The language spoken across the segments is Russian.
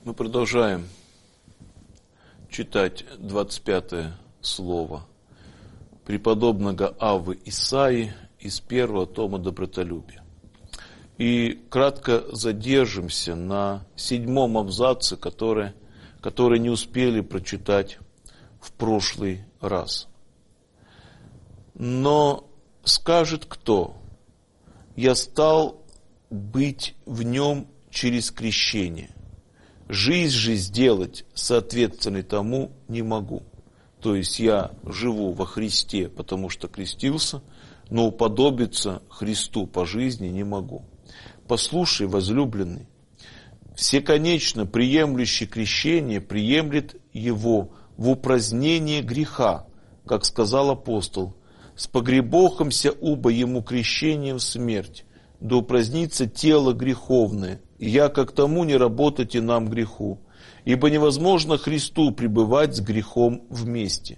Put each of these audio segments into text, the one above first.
Мы продолжаем читать 25 слово преподобного Аввы Исаии из первого тома «Добротолюбия». И кратко задержимся на 7 абзаце, который не успели прочитать в прошлый раз. Но скажет кто: «Я стал быть в нем через крещение. Жизнь же сделать соответственной тому не могу». То есть я живу во Христе, потому что крестился, но уподобиться Христу по жизни не могу. Послушай, возлюбленный, всеконечно приемлющий крещение приемлет его в упразднение греха, как сказал апостол: «С погребохомся убо ему крещением в смерть, да упразднится тело греховное, и я как тому не работать и нам греху, ибо невозможно Христу пребывать с грехом вместе.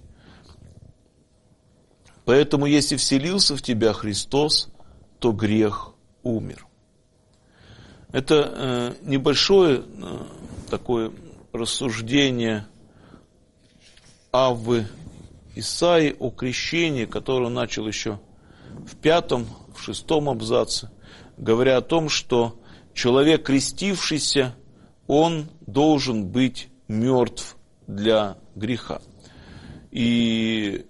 Поэтому, если вселился в тебя Христос, то грех умер». Это небольшое такое рассуждение Аввы Исаии о крещении, которое он начал еще в 5, в 6 абзаце, говоря о том, что человек, крестившийся, он должен быть мертв для греха. И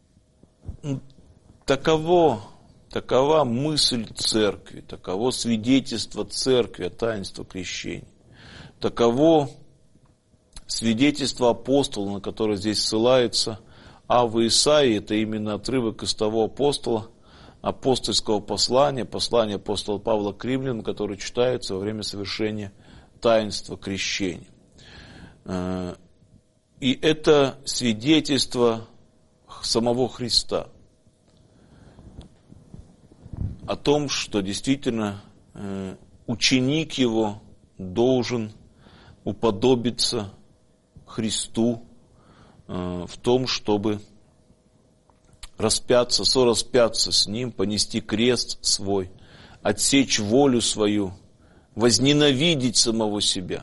такова мысль церкви, таково свидетельство церкви о таинстве крещения, таково свидетельство апостола, на которое здесь ссылается Авва Исаии. Это именно отрывок из того апостола, апостольского послания апостола Павла к римлянам, который читается во время совершения таинства крещения. И это свидетельство самого Христа о том, что действительно ученик его должен уподобиться Христу в том, чтобы распяться, сораспяться с Ним, понести крест свой, отсечь волю свою, возненавидеть самого себя.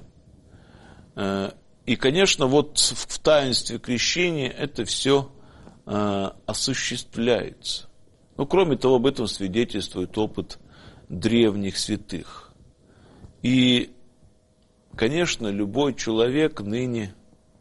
И, конечно, вот в таинстве крещения это все осуществляется. Но, кроме того, об этом свидетельствует опыт древних святых. И, конечно, любой человек, ныне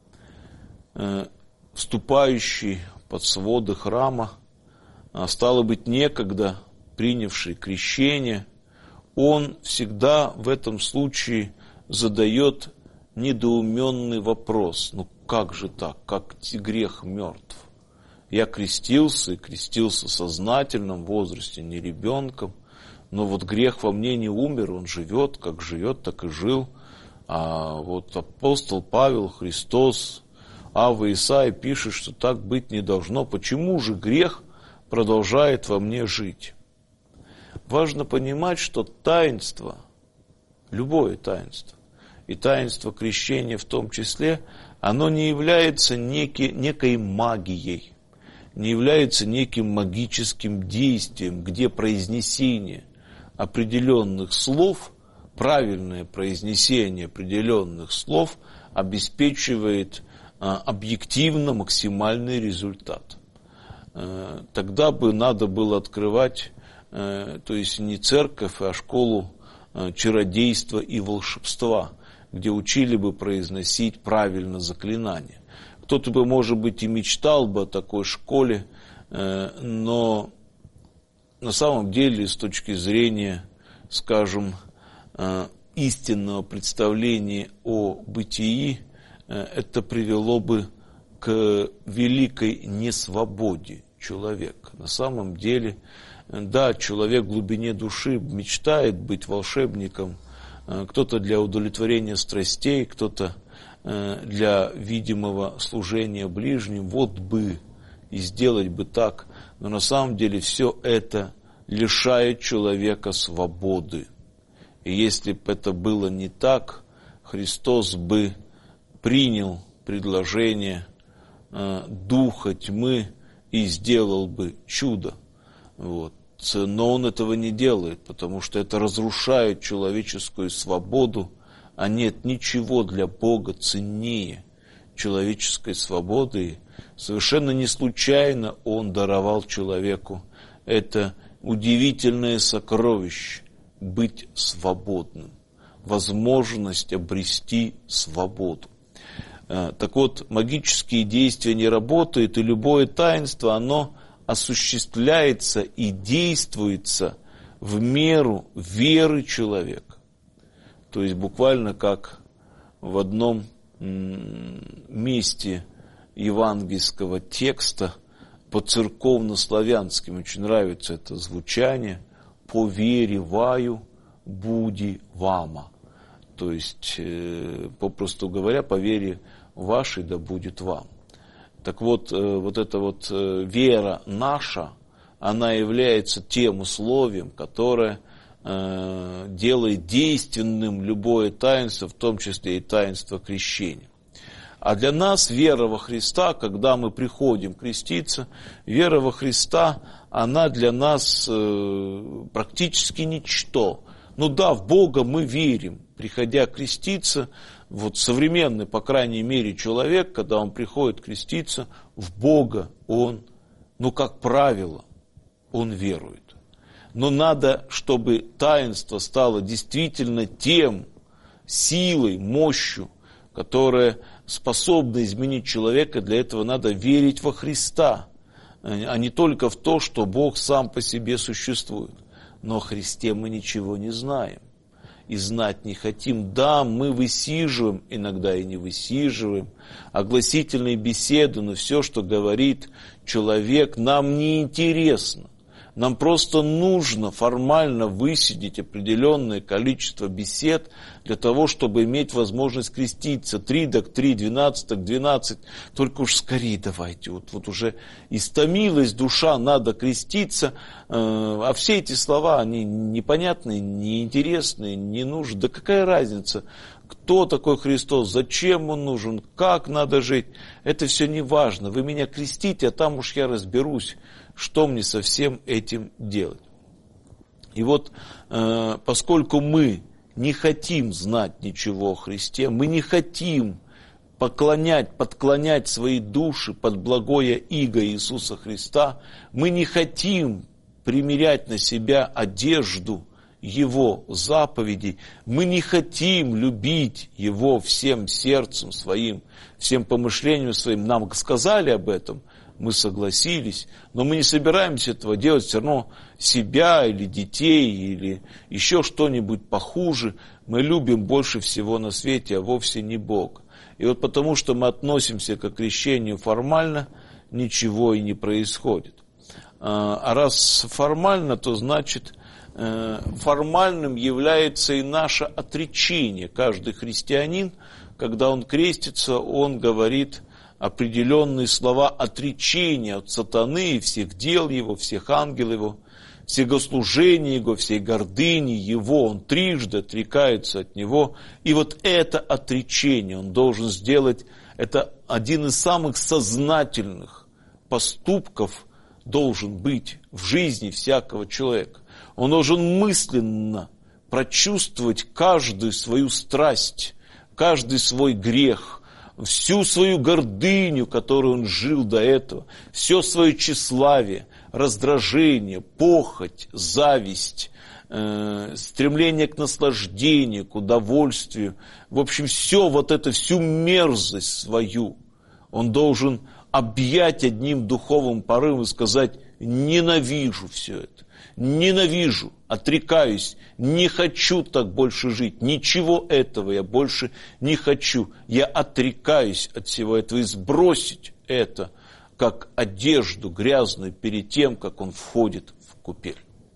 вступающий под своды храма, стало быть, некогда принявший крещение, он всегда в этом случае задает недоуменный вопрос: ну как же так, как грех мертв? Я крестился, и крестился в сознательном возрасте, не ребенком, но вот грех во мне не умер, он живет, как живет, так и жил. А вот апостол Павел, Христос, Авва Исаии пишет, что так быть не должно. Почему же грех продолжает во мне жить? Важно понимать, что таинство, любое таинство, и таинство крещения в том числе, оно не является некой магией, не является неким магическим действием, где произнесение определенных слов, правильное произнесение определенных слов обеспечивает объективно максимальный результат. Тогда бы надо было открывать, то есть не церковь, а школу чародейства и волшебства, где учили бы произносить правильно заклинания. Кто-то бы, может быть, и мечтал бы о такой школе, но на самом деле, с точки зрения, скажем, истинного представления о бытии, это привело бы к великой несвободе человека. На самом деле, да, человек в глубине души мечтает быть волшебником, кто-то для удовлетворения страстей, кто-то для видимого служения ближним, вот бы и сделать бы так, но на самом деле все это лишает человека свободы. И если бы это было не так, Христос бы принял предложение духа тьмы и сделал бы чудо. Вот. Но он этого не делает, потому что это разрушает человеческую свободу, а нет ничего для Бога ценнее человеческой свободы. Совершенно не случайно Он даровал человеку это удивительное сокровище – быть свободным, возможность обрести свободу. Так вот, магические действия не работают, и любое таинство, оно осуществляется и действуется в меру веры человека. То есть буквально как в одном месте евангельского текста по-церковно-славянски, очень нравится это звучание, «по вере ваю буди вама». То есть, попросту говоря, по вере вашей да будет вам. Так вот, вот эта вот вера наша, она является тем условием, которое делает действенным любое таинство, в том числе и таинство крещения. А для нас вера во Христа, когда мы приходим креститься, вера во Христа, она для нас практически ничто. Ну да, в Бога мы верим, приходя креститься, вот современный, по крайней мере, человек, когда он приходит креститься, в Бога он, как правило, он верует. Но надо, чтобы таинство стало действительно тем силой, мощью, которая способна изменить человека. Для этого надо верить во Христа, а не только в то, что Бог сам по себе существует. Но о Христе мы ничего не знаем и знать не хотим. Да, мы высиживаем, иногда и не высиживаем, огласительные беседы, но все, что говорит человек, нам не интересно. Нам просто нужно формально высидеть определенное количество бесед для того, чтобы иметь возможность креститься. 3 так 3, 12 так 12. Только уж скорее давайте. Вот уже истомилась душа, надо креститься. А все эти слова, они непонятные, неинтересные, не нужны. Да какая разница? Кто такой Христос, зачем Он нужен, как надо жить? Это все не важно. Вы меня крестите, а там уж я разберусь, что мне со всем этим делать. И вот, поскольку мы не хотим знать ничего о Христе, мы не хотим подклонять свои души под благое иго Иисуса Христа, мы не хотим примерять на себя одежду Его заповедей, мы не хотим любить Его всем сердцем своим, всем помышлением своим. Нам сказали об этом, мы согласились, но мы не собираемся этого делать, все равно себя или детей, или еще что-нибудь похуже мы любим больше всего на свете, а вовсе не Бога. И вот потому, что мы относимся к крещению формально, ничего и не происходит. А раз формально, то значит формальным является и наше отречение. Каждый христианин, когда он крестится, он говорит определенные слова отречения от сатаны, всех дел его, всех ангелов его, всего служения его, всей гордыни его. Он трижды отрекается от него. И вот это отречение он должен сделать. Это один из самых сознательных поступков должен быть в жизни всякого человека. Он должен мысленно прочувствовать каждую свою страсть, каждый свой грех, всю свою гордыню, которую он жил до этого, все свое тщеславие, раздражение, похоть, зависть, стремление к наслаждению, к удовольствию. В общем, все вот это, всю мерзость свою он должен объять одним духовным порывом и сказать: ненавижу все это, ненавижу, отрекаюсь, не хочу так больше жить, ничего этого я больше не хочу. Я отрекаюсь от всего этого, и сбросить это, как одежду грязную, перед тем, как он входит в купель.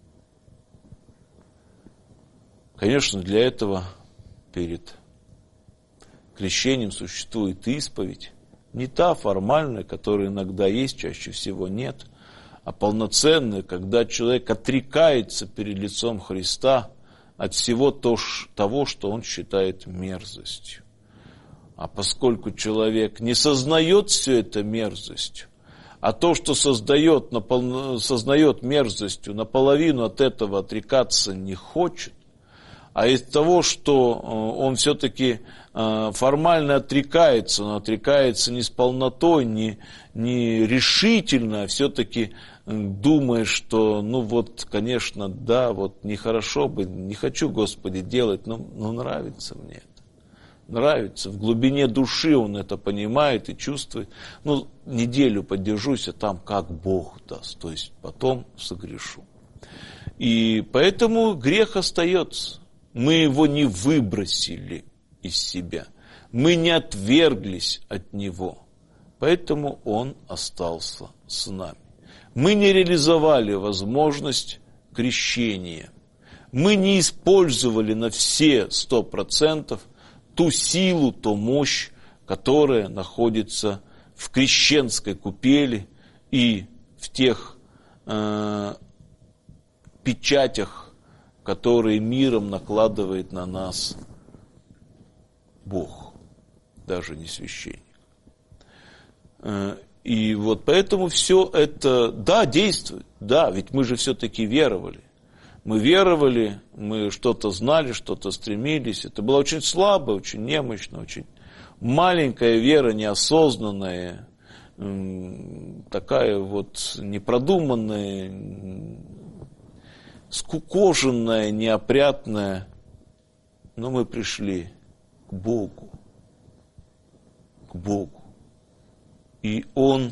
Конечно, для этого перед крещением существует исповедь, не та формальная, которая иногда есть, чаще всего нет, а полноценная, когда человек отрекается перед лицом Христа от всего того, что он считает мерзостью. А поскольку человек не сознает все это мерзостью, а то, что сознает мерзостью, наполовину от этого отрекаться не хочет, а из того, что он все-таки формально отрекается, но отрекается не с полнотой, не решительно, а все-таки думая, что, конечно, да, нехорошо бы, не хочу, Господи, делать, но нравится мне это. Нравится, в глубине души он это понимает и чувствует. Неделю подержусь, а там как Бог даст, то есть потом согрешу. И поэтому грех остается. Мы его не выбросили из себя, мы не отверглись от него, поэтому он остался с нами. Мы не реализовали возможность крещения, мы не использовали на все 100% ту силу, ту мощь, которая находится в крещенской купели и в тех печатях, которые миром накладывает на нас Бог, даже не священник. И поэтому все это, да, действует, да, ведь мы же все-таки веровали. Мы веровали, мы что-то знали, что-то стремились. Это была очень слабая, очень немощная, очень маленькая вера, неосознанная, такая непродуманная, скукоженная, неопрятная. Но мы пришли к Богу. К Богу. И Он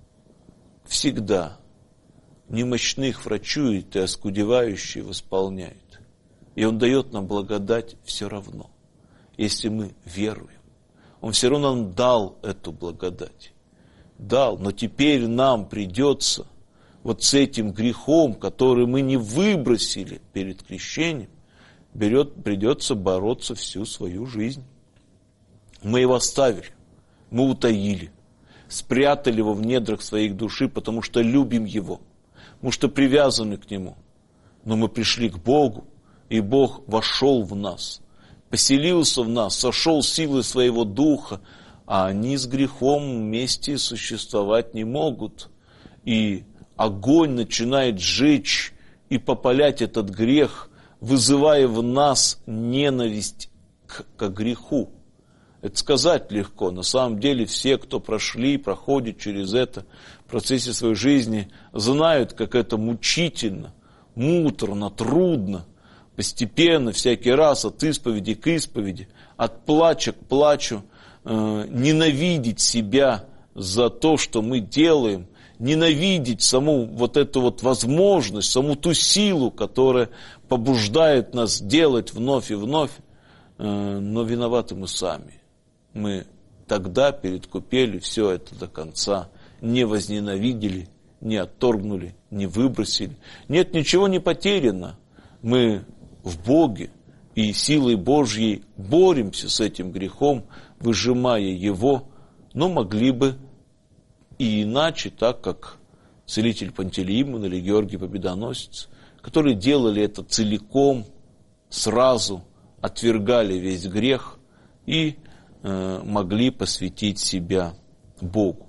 всегда немощных врачует и оскудевающие восполняет. И Он дает нам благодать все равно, если мы веруем. Он все равно нам дал эту благодать. Дал, но теперь нам придется с этим грехом, который мы не выбросили перед крещением, придется бороться всю свою жизнь. Мы его оставили, мы утаили, спрятали его в недрах своих души, потому что любим его, потому что привязаны к нему. Но мы пришли к Богу, и Бог вошел в нас, поселился в нас, сошел силой своего духа, а они с грехом вместе существовать не могут. И огонь начинает жечь и попалять этот грех, вызывая в нас ненависть к греху. Это сказать легко. На самом деле все, кто проходят через это в процессе своей жизни, знают, как это мучительно, муторно, трудно, постепенно, всякий раз от исповеди к исповеди, от плача к плачу, ненавидеть себя за то, что мы делаем, ненавидеть саму эту возможность, саму ту силу, которая побуждает нас делать вновь и вновь, но виноваты мы сами. Мы тогда перед купелью все это до конца не возненавидели, не отторгнули, не выбросили. Нет, ничего не потеряно. Мы в Боге и силой Божьей боремся с этим грехом, выжимая его, но могли бы и иначе, так как целитель Пантелеимон или Георгий Победоносец, которые делали это целиком, сразу отвергали весь грех и могли посвятить себя Богу.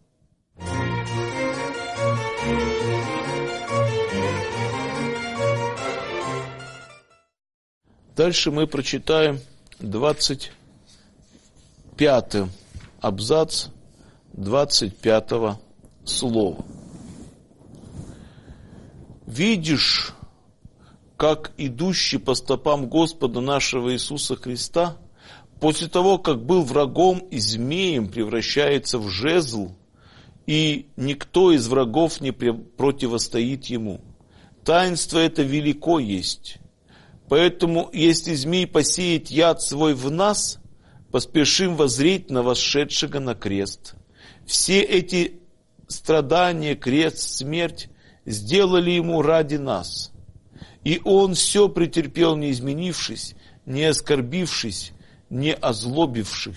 Дальше мы прочитаем 25-й абзац 25-го слова. «Видишь, как идущий по стопам Господа нашего Иисуса Христа, после того, как был врагом и змеем, превращается в жезл, и никто из врагов не противостоит ему. Таинство это велико есть. Поэтому, если змей посеет яд свой в нас, поспешим воззреть на восшедшего на крест. Все эти страдания, крест, смерть сделали ему ради нас. И он все претерпел, не изменившись, не оскорбившись, не озлобивших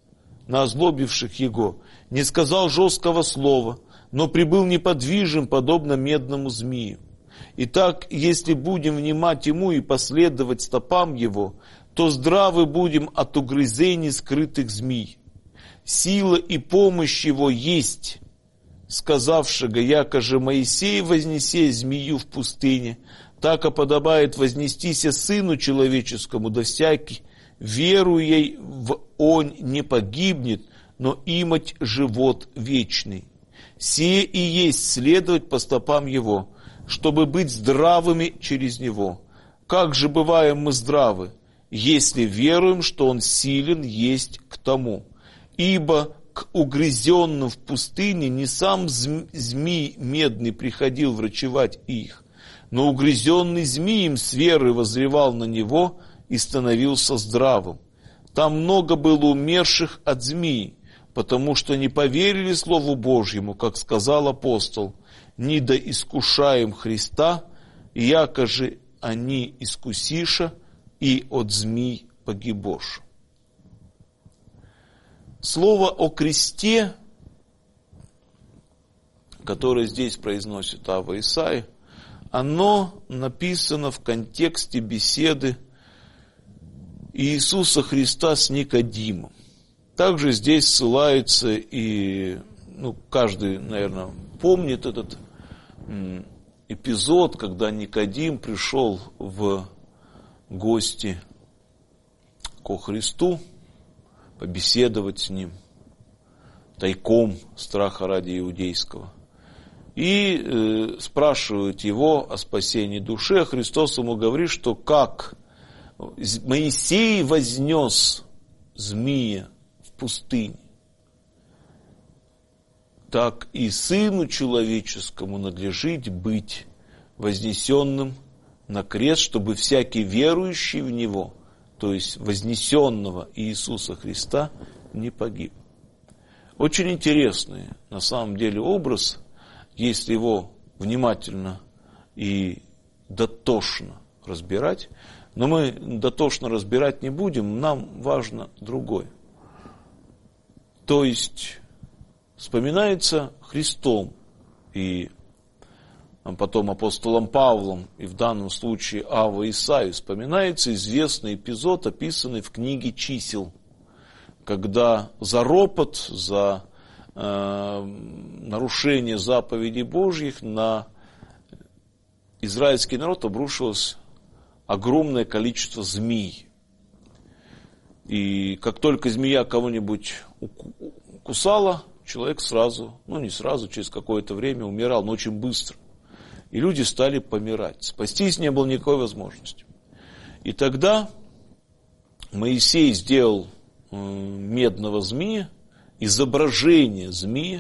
его, не сказал жесткого слова, но пребыл неподвижен, подобно медному змею. Итак, если будем внимать ему и последовать стопам его, то здравы будем от угрызений скрытых змей. Сила и помощь его есть, сказавшего, яко же Моисей вознесе змею в пустыне, Так и подобает вознестися Сыну Человеческому, да всякий, веруя в Он, не погибнет, но имать живот вечный. Сие и есть следовать по стопам Его, чтобы быть здравыми через Него. Как же бываем мы здравы, если веруем, что Он силен есть к тому? Ибо к угрызенным в пустыне не сам змей медный приходил врачевать их, но угрызенный змеем с верой воззревал на него и становился здравым. Там много было умерших от змеи, потому что не поверили Слову Божьему, как сказал апостол, «Не да искушаем Христа, яко же они искусиша, и от змей погибош». Слово о кресте, которое здесь произносит Ава Исаия, оно написано в контексте беседы Иисуса Христа с Никодимом. Также здесь ссылается и, каждый, наверное, помнит этот эпизод, когда Никодим пришел в гости ко Христу, побеседовать с Ним, тайком, страха ради иудейского. И спрашивают его о спасении души, а Христос ему говорит, что как Моисей вознес змея в пустыне, так и Сыну Человеческому надлежит быть вознесенным на крест, чтобы всякий верующий в Него, то есть вознесенного Иисуса Христа, не погиб. Очень интересный на самом деле образ, если его внимательно и дотошно разбирать. Но мы дотошно разбирать не будем, нам важно другое. То есть вспоминается Христом и потом апостолом Павлом, и в данном случае Ава Исаию, вспоминается известный эпизод, описанный в книге «Чисел», когда за ропот, за нарушение заповедей Божьих на израильский народ обрушилось огромное количество змей. И как только змея кого-нибудь кусала, человек сразу, не сразу, через какое-то время умирал, но очень быстро. И люди стали помирать. Спастись не было никакой возможности. И тогда Моисей сделал медного змея, изображение змея,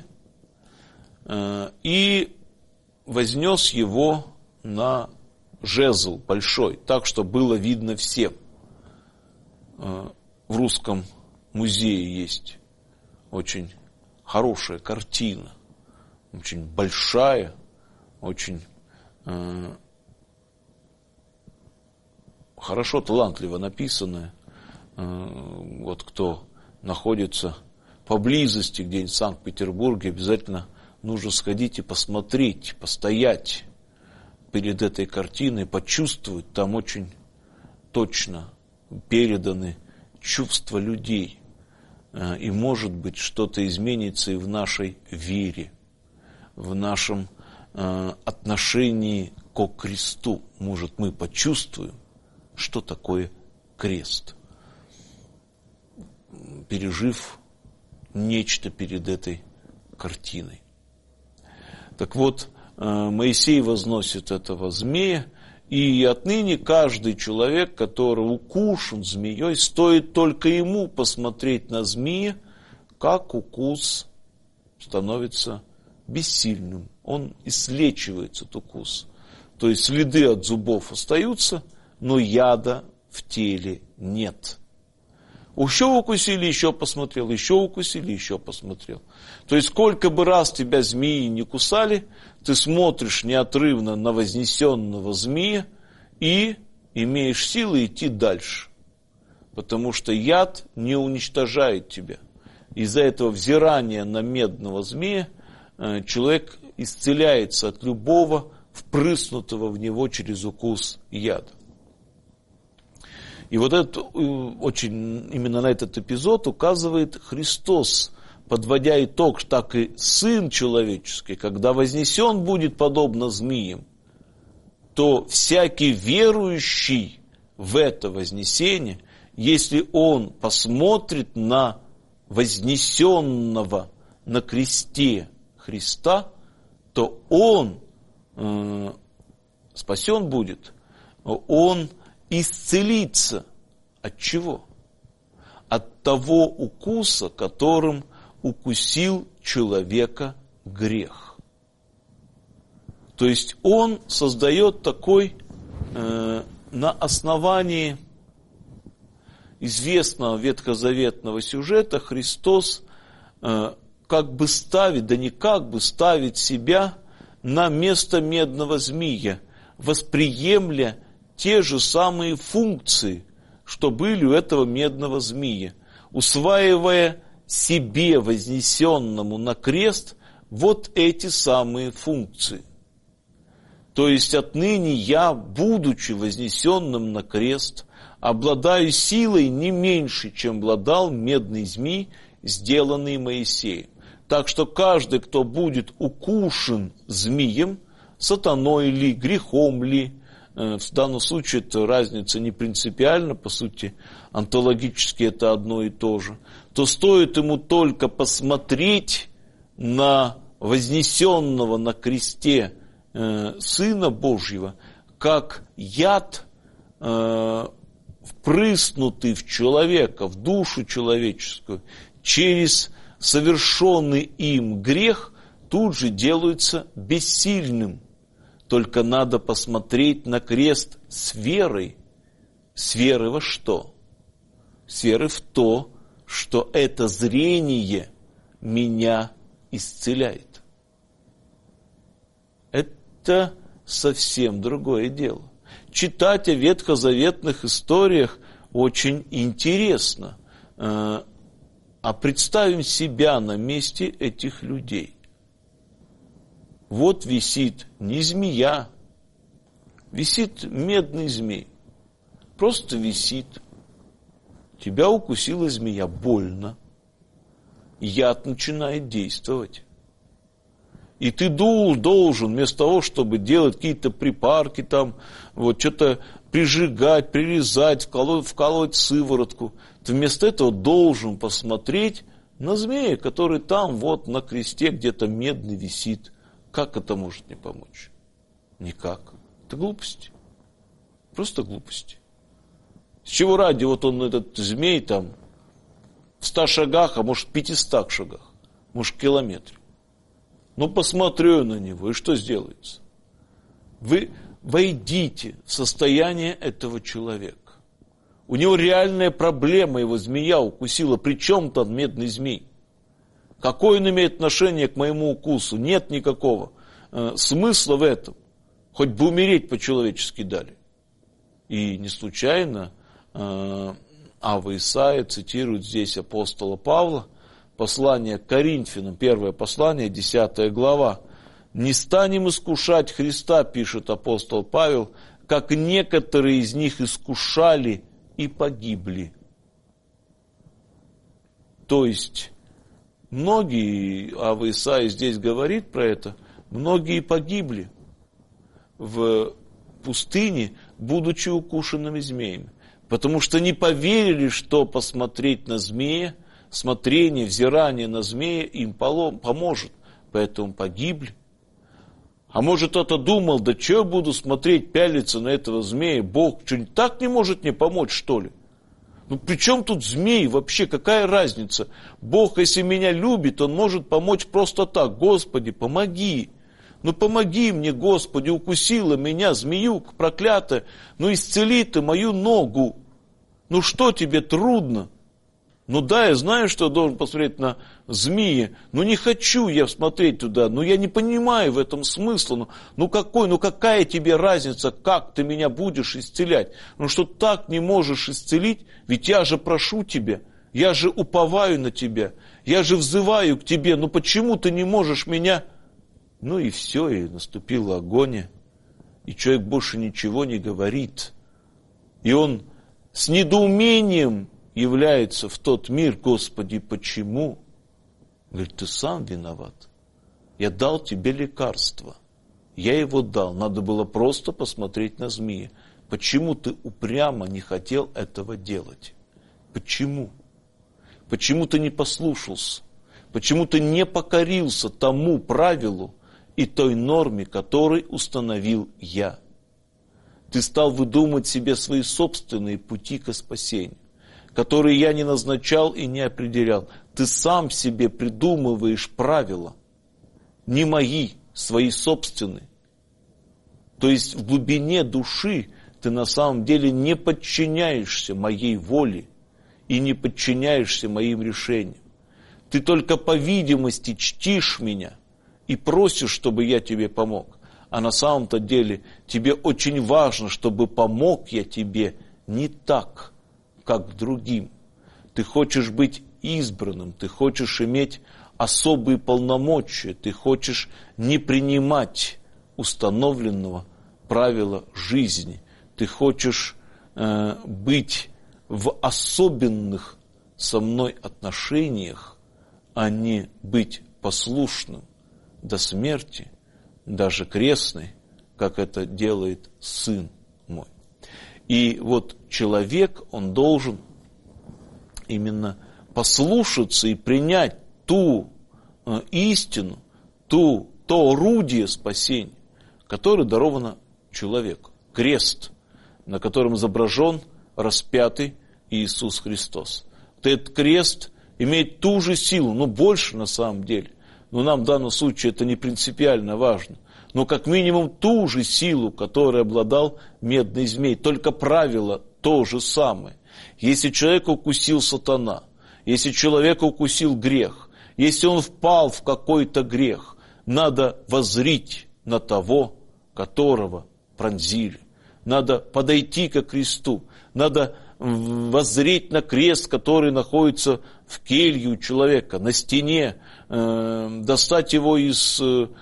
и вознес его на жезл большой, так, что было видно всем. В Русском музее есть очень хорошая картина, очень большая, очень хорошо, талантливо написанная. Вот кто находится поблизости где-нибудь в Санкт-Петербурге, обязательно нужно сходить и посмотреть, постоять перед этой картиной, почувствовать. Там очень точно переданы чувства людей. И, может быть, что-то изменится и в нашей вере, в нашем отношении ко кресту. Может, мы почувствуем, что такое крест, пережив нечто перед этой картиной. Так вот, Моисей возносит этого змея, и отныне каждый человек, который укушен змеей, стоит только ему посмотреть на змея, как укус становится бессильным. Он излечивает этот укус. То есть следы от зубов остаются, но яда в теле нет. Еще укусили, еще посмотрел, еще укусили, еще посмотрел. То есть сколько бы раз тебя змеи не кусали, ты смотришь неотрывно на вознесенного змея и имеешь силы идти дальше. Потому что яд не уничтожает тебя. Из-за этого взирания на медного змея человек исцеляется от любого впрыснутого в него через укус яда. И вот это очень, именно на этот эпизод указывает Христос, подводя итог, так и Сын Человеческий, когда вознесен будет подобно змеям, то всякий верующий в это вознесение, если он посмотрит на вознесенного на кресте Христа, то он спасен будет, он исцелится. От чего? От того укуса, которым укусил человека грех. То есть он создает такой, на основании известного ветхозаветного сюжета, Христос как бы ставит, да не как бы, ставит себя на место медного змея, восприемля те же самые функции, что были у этого медного змея, усваивая себе, вознесенному на крест, вот эти самые функции. То есть отныне я, будучи вознесенным на крест, обладаю силой не меньше, чем обладал медный змей, сделанный Моисеем. Так что каждый, кто будет укушен змеем, сатаной ли, грехом ли, в данном случае это разница не принципиальна, по сути, онтологически это одно и то же, то стоит ему только посмотреть на вознесенного на кресте Сына Божьего, как яд, впрыснутый в человека, в душу человеческую, через совершенный им грех, тут же делается бессильным. Только надо посмотреть на крест с верой. С верой во что? С верой в то, что это зрение меня исцеляет. Это совсем другое дело. Читать о ветхозаветных историях очень интересно. А представим себя на месте этих людей. Вот висит не змея, висит медный змей. Просто висит. Тебя укусила змея, больно. Яд начинает действовать. И ты должен, вместо того, чтобы делать какие-то припарки, там, вот, что-то прижигать, прирезать, вкалывать сыворотку, ты вместо этого должен посмотреть на змея, который там вот на кресте где-то медный висит. Как это может не помочь? Никак. Это глупости. Просто глупости. С чего ради вот он, этот змей, там, в 100 шагах, а может в 500 шагах, может в километре. Ну, посмотрю на него, и что сделается? Вы войдите в состояние этого человека. У него реальная проблема, его змея укусила. При чем там медный змей? Какое он имеет отношение к моему укусу? Нет никакого смысла в этом. Хоть бы умереть по-человечески дали. И не случайно Ава Исаия цитирует здесь апостола Павла, послание к Коринфянам, 1 послание, 10 глава. «Не станем искушать Христа, пишет апостол Павел, как некоторые из них искушали и погибли». То есть, многие, Ава Исаия здесь говорит про это, многие погибли в пустыне, будучи укушенными змеями. Потому что не поверили, что посмотреть на змея, смотрение, взирание на змея им поможет. Поэтому погибли. А может, кто-то думал, да что я буду смотреть, пялиться на этого змея, Бог что-нибудь так не может мне помочь, что ли? Ну, при чем тут змей вообще, какая разница? Бог, если меня любит, Он может помочь просто так. Господи, помоги. Ну, помоги мне, Господи, укусила меня змеюка проклятая, ну, исцели ты мою ногу. Ну, что тебе трудно? Ну да, я знаю, что я должен посмотреть на змеи, но не хочу я смотреть туда, но я не понимаю в этом смысла. Ну какая тебе разница, как ты меня будешь исцелять? Ну что так не можешь исцелить, ведь я же прошу тебя, я же уповаю на тебя, я же взываю к тебе, ну почему ты не можешь меня? Ну и все, и наступила агония, и человек больше ничего не говорит. И он с недоумением является в тот мир: Господи, почему? Говорит, ты сам виноват. Я дал тебе лекарство. Я его дал. Надо было просто посмотреть на змея. Почему ты упрямо не хотел этого делать? Почему? Почему ты не послушался? Почему ты не покорился тому правилу и той норме, которую установил я? Ты стал выдумывать себе свои собственные пути к спасению, которые я не назначал и не определял. Ты сам себе придумываешь правила, не мои, свои собственные. То есть в глубине души ты на самом деле не подчиняешься моей воле и не подчиняешься моим решениям. Ты только по видимости чтишь меня и просишь, чтобы я тебе помог. А на самом-то деле тебе очень важно, чтобы помог я тебе не так, как другим. Ты хочешь быть избранным, ты хочешь иметь особые полномочия, ты хочешь не принимать установленного правила жизни. Ты хочешь быть в особенных со мной отношениях, а не быть послушным до смерти, даже крестной, как это делает Сын мой. И вот человек, он должен именно послушаться и принять ту истину, то орудие спасения, которое даровано человеку. Крест, на котором изображен распятый Иисус Христос. Вот этот крест имеет ту же силу, но больше на самом деле. Но нам в данном случае это не принципиально важно. Но как минимум ту же силу, которой обладал медный змей. Только правило то же самое. Если человека укусил сатана, если человека укусил грех, если он впал в какой-то грех, надо воззрить на того, которого пронзили. Надо подойти ко кресту, надо воззреть на крест, который находится в келье у человека, на стене, достать его из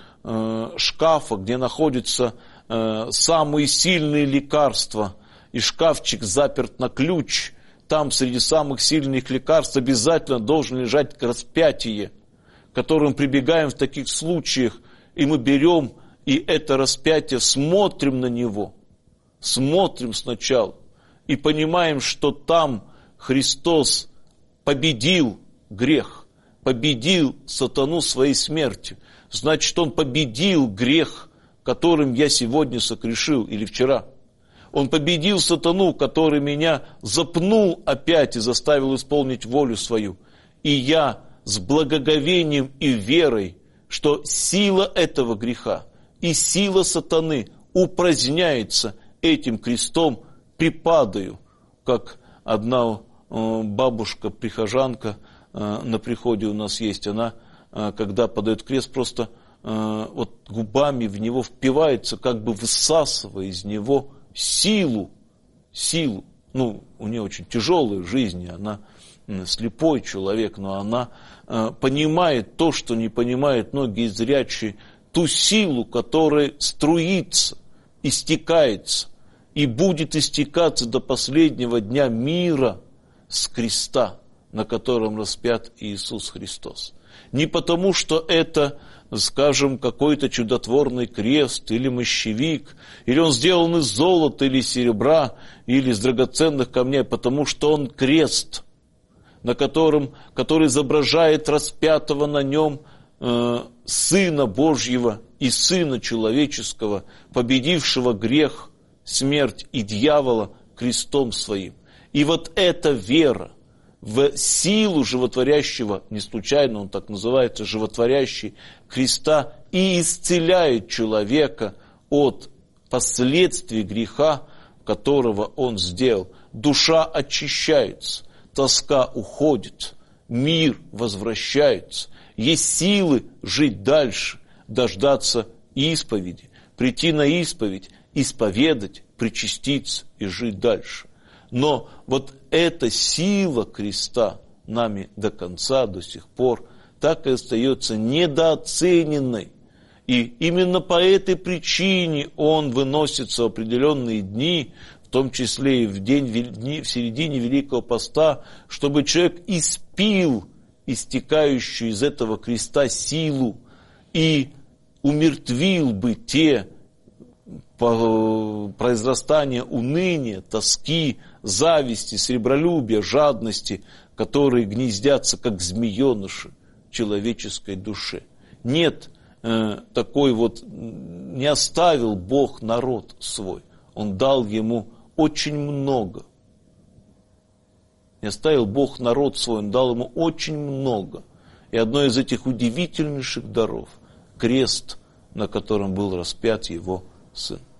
шкафа, где находятся самые сильные лекарства, и шкафчик заперт на ключ. Там среди самых сильных лекарств обязательно должен лежать распятие, к которому прибегаем в таких случаях, и мы берем и это распятие, смотрим на него, смотрим сначала, и понимаем, что там Христос победил грех, победил сатану своей смертью. Значит, Он победил грех, которым я сегодня согрешил или вчера. Он победил сатану, который меня запнул опять и заставил исполнить волю свою. И я с благоговением и верой, что сила этого греха и сила сатаны упраздняется этим крестом, припадаю, как одна бабушка-прихожанка на приходе у нас есть, она, когда подает крест, просто вот губами в него впивается, как бы высасывая из него силу. Ну, у нее очень тяжелая жизнь, она слепой человек, но она понимает то, что не понимают многие зрячие, ту силу, которая струится, истекается и будет истекаться до последнего дня мира с креста, на котором распят Иисус Христос. Не потому, что это, скажем, какой-то чудотворный крест или мощевик, или он сделан из золота или серебра, или из драгоценных камней, потому что он крест, который изображает распятого на нем Сына Божьего и Сына Человеческого, победившего грех, смерть и дьявола крестом своим. И вот эта вера в силу животворящего, не случайно он так называется, животворящий креста, и исцеляет человека от последствий греха, которого он сделал. Душа очищается, тоска уходит, мир возвращается, есть силы жить дальше, дождаться исповеди, прийти на исповедь, исповедать, причаститься и жить дальше. Но вот эта сила креста нами до конца, до сих пор, так и остается недооцененной. И именно по этой причине он выносится в определенные дни, в том числе и в середине Великого Поста, чтобы человек испил истекающую из этого креста силу и умертвил бы те произрастания уныния, тоски, зависти, сребролюбия, жадности, которые гнездятся, как змееныши в человеческой душе. Нет, не оставил Бог народ свой. Он дал ему очень много. Не оставил Бог народ свой, Он дал ему очень много. И одно из этих удивительнейших даров – крест, на котором был распят Его Сын.